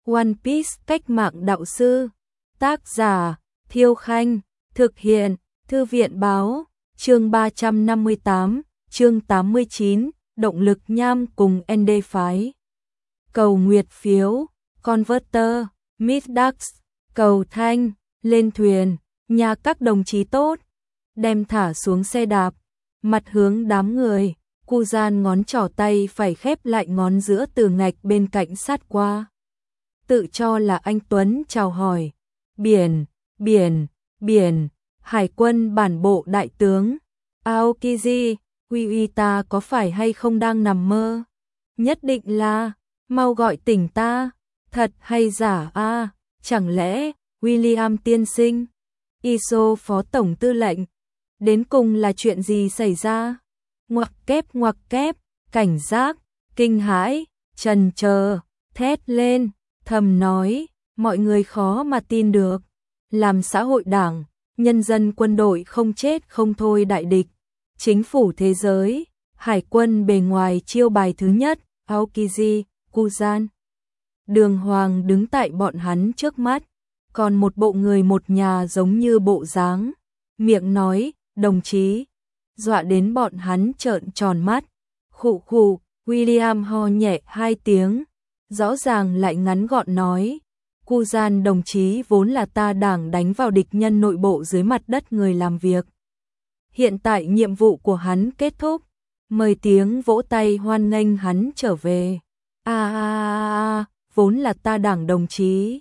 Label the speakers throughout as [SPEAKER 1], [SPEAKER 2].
[SPEAKER 1] One Piece cách mạng đạo sư. Tác giả Thiêu Khanh. Thực hiện Thư viện Báo. Chương 358, chương 89, động lực nham cùng ND phái. Cầu nguyệt phiếu, Converter, Middax, cầu thanh, lên thuyền, nhà các đồng chí tốt. Đem thả xuống xe đạp, mặt hướng đám người, Kuzan ngón trỏ tay phải khép lại ngón giữa từ ngạch bên cạnh sát qua. Tự cho là anh Tuấn chào hỏi. Biển, biển, biển, Hải quân bản bộ đại tướng. Aokiji, Uy ta có phải hay không đang nằm mơ? Nhất định là, mau gọi tỉnh ta, thật hay giả a? Chẳng lẽ, William tiên sinh, Iso phó tổng tư lệnh, đến cùng là chuyện gì xảy ra? Ngoặc kép, cảnh giác, kinh hãi, trần chờ, thét lên, thầm nói, mọi người khó mà tin được. Làm xã hội đảng, nhân dân quân đội không chết không thôi đại địch, chính phủ thế giới, hải quân bề ngoài chiêu bài thứ nhất, Aokiji, Kuzan. Đường hoàng đứng tại bọn hắn trước mắt, còn một bộ người một nhà giống như bộ dáng, miệng nói, đồng chí, dọa đến bọn hắn trợn tròn mắt. Khụ khụ, William ho nhẹ hai tiếng, rõ ràng lại ngắn gọn nói, Kuzan đồng chí vốn là ta đảng đánh vào địch nhân nội bộ dưới mặt đất người làm việc. Hiện tại nhiệm vụ của hắn kết thúc, mời tiếng vỗ tay hoan nghênh hắn trở về. Vốn là ta đảng đồng chí.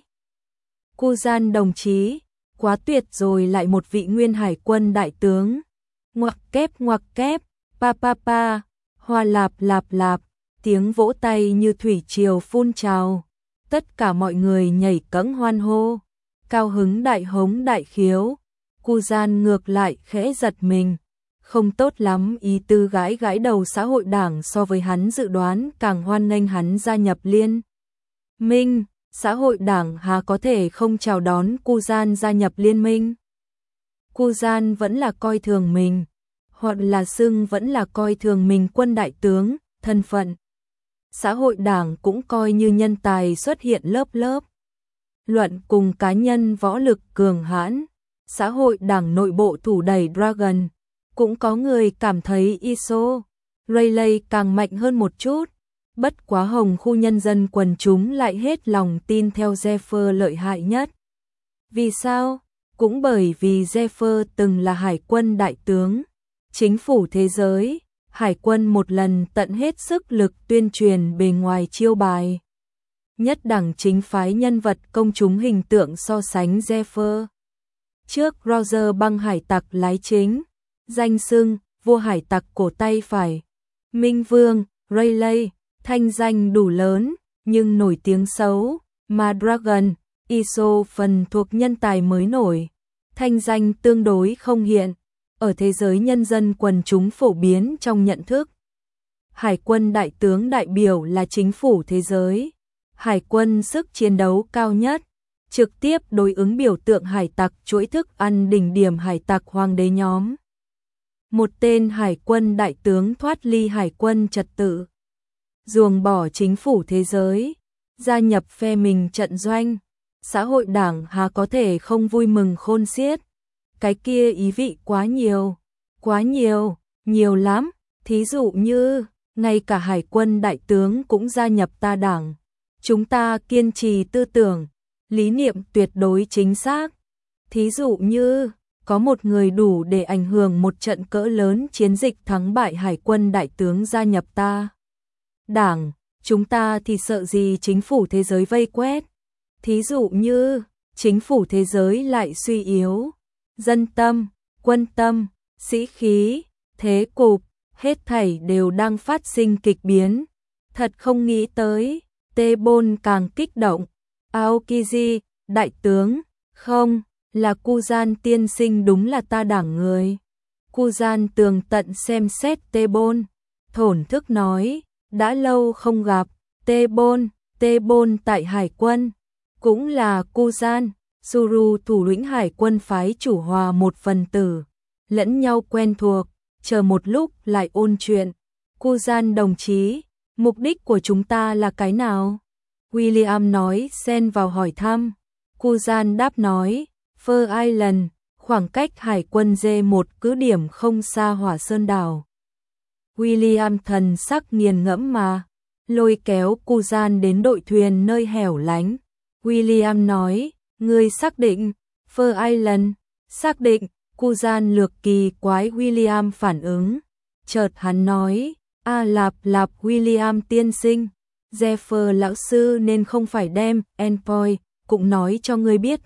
[SPEAKER 1] Kuzan đồng chí, quá tuyệt rồi, lại một vị nguyên hải quân đại tướng. Ngoặc kép, pa, hoa lạp, tiếng vỗ tay như thủy triều phun trào. Tất cả mọi người nhảy cẫng hoan hô, cao hứng đại hống đại khiếu. Kuzan ngược lại khẽ giật mình, không tốt lắm, ý tư gãi đầu, xã hội đảng so với hắn dự đoán càng hoan nghênh hắn gia nhập liên minh, xã hội đảng há có thể không chào đón Kuzan gia nhập liên minh. Kuzan vẫn là coi thường mình, hoặc là xưng vẫn là coi thường mình quân đại tướng, thân phận. Xã hội đảng cũng coi như nhân tài xuất hiện lớp. Luận cùng cá nhân võ lực cường hãn, xã hội đảng nội bộ thủ đẩy Dragon, cũng có người cảm thấy Iso, Rayleigh càng mạnh hơn một chút, bất quá hồng khu nhân dân quần chúng lại hết lòng tin theo Zephyr lợi hại nhất. Vì sao? Cũng bởi vì Zephyr từng là hải quân đại tướng, chính phủ thế giới. Hải quân một lần tận hết sức lực tuyên truyền bề ngoài chiêu bài. Nhất đẳng chính phái nhân vật công chúng hình tượng so sánh Zephyr. Trước Roger băng hải tặc lái chính, danh xưng vua hải tặc cổ tay phải. Minh Vương, Rayleigh, thanh danh đủ lớn, nhưng nổi tiếng xấu, mà Dragon, Iso phần thuộc nhân tài mới nổi. Thanh danh tương đối không hiện. Ở thế giới nhân dân quần chúng phổ biến trong nhận thức. Hải quân đại tướng đại biểu là chính phủ thế giới. Hải quân sức chiến đấu cao nhất, trực tiếp đối ứng biểu tượng hải tặc chuỗi thức ăn đỉnh điểm hải tặc hoàng đế nhóm. Một tên hải quân đại tướng thoát ly hải quân trật tự, ruồng bỏ chính phủ thế giới, gia nhập phe mình trận doanh. Xã hội đảng há có thể không vui mừng khôn xiết. Cái kia ý vị quá nhiều lắm. Thí dụ như, ngay cả hải quân đại tướng cũng gia nhập ta đảng. Chúng ta kiên trì tư tưởng, lý niệm tuyệt đối chính xác. Thí dụ như, có một người đủ để ảnh hưởng một trận cỡ lớn chiến dịch thắng bại, hải quân đại tướng gia nhập ta đảng, chúng ta thì sợ gì chính phủ thế giới vây quét. Thí dụ như, chính phủ thế giới lại suy yếu. Dân tâm, quân tâm, sĩ khí, thế cục, hết thảy đều đang phát sinh kịch biến. Thật không nghĩ tới, T-Bone càng kích động. Aokiji, đại tướng, không, là Kuzan tiên sinh đúng là ta đảng người. Kuzan tường tận xem xét T-Bone, thổn thức nói, đã lâu không gặp, T-Bone tại hải quân, cũng là Kuzan. Suru thủ lĩnh hải quân phái chủ hòa một phần tử, lẫn nhau quen thuộc, chờ một lúc lại ôn chuyện. Kuzan đồng chí, mục đích của chúng ta là cái nào? William nói xen vào hỏi thăm. Kuzan đáp nói, Fur Island, khoảng cách hải quân D1 cứ điểm không xa Hỏa Sơn đảo. William thần sắc nghiền ngẫm mà, lôi kéo Kuzan đến đội thuyền nơi hẻo lánh. William nói, ngươi xác định, Fur Island, xác định. Kuzan lược kỳ quái William phản ứng. Chợt hắn nói, lạp William tiên sinh, Zephyr lão sư nên không phải đem endpoint, cũng nói cho ngươi biết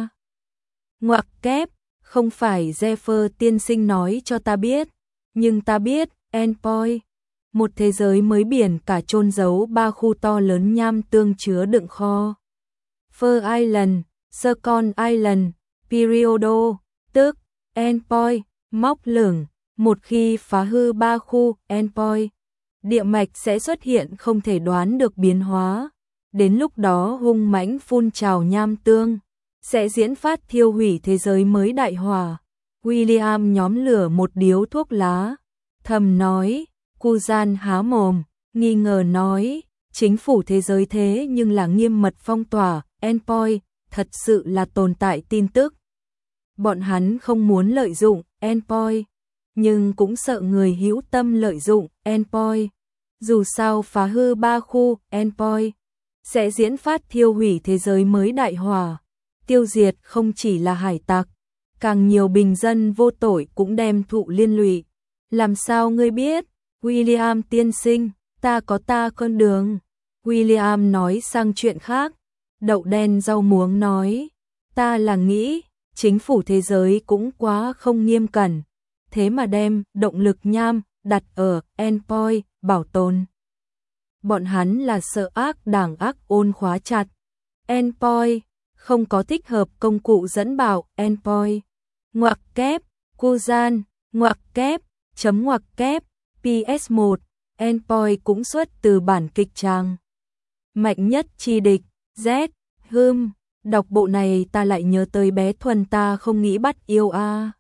[SPEAKER 1] Ngoặc kép, không phải Zephyr tiên sinh nói cho ta biết, nhưng ta biết, endpoint, một thế giới mới biển cả chôn giấu 3 khu to lớn nham tương chứa đựng kho. Fur Island, Second Island, Periodo, tức endpoint, móc lửng, một khi phá hư 3 khu endpoint, địa mạch sẽ xuất hiện không thể đoán được biến hóa. Đến lúc đó hung mãnh phun trào nham tương, sẽ diễn phát thiêu hủy thế giới mới đại hỏa. William nhóm lửa một điếu thuốc lá, thầm nói. Kuzan há mồm, nghi ngờ nói, chính phủ thế giới thế nhưng là nghiêm mật phong tỏa, endpoint, thật sự là tồn tại tin tức. Bọn hắn không muốn lợi dụng endpoint, nhưng cũng sợ người hữu tâm lợi dụng endpoint. Dù sao phá hư 3 khu endpoint, sẽ diễn phát thiêu hủy thế giới mới đại hỏa, tiêu diệt không chỉ là hải tặc, càng nhiều bình dân vô tội cũng đem thụ liên lụy. Làm sao ngươi biết? William tiên sinh, ta có con đường. William nói sang chuyện khác. Đậu đen rau muống nói, ta là nghĩ, chính phủ thế giới cũng quá không nghiêm cẩn, thế mà đem động lực nham đặt ở endpoint bảo tồn. Bọn hắn là sợ đảng ác ôn khóa chặt endpoint, không có thích hợp công cụ dẫn bảo endpoint. Ngoặc kép, Kuzan, ngoặc kép, chấm ngoặc kép, PS1, endpoint cũng xuất từ bản kịch tràng. Mạnh nhất chi địch, Z, đọc bộ này ta lại nhớ tới bé Thuần ta không nghĩ bắt yêu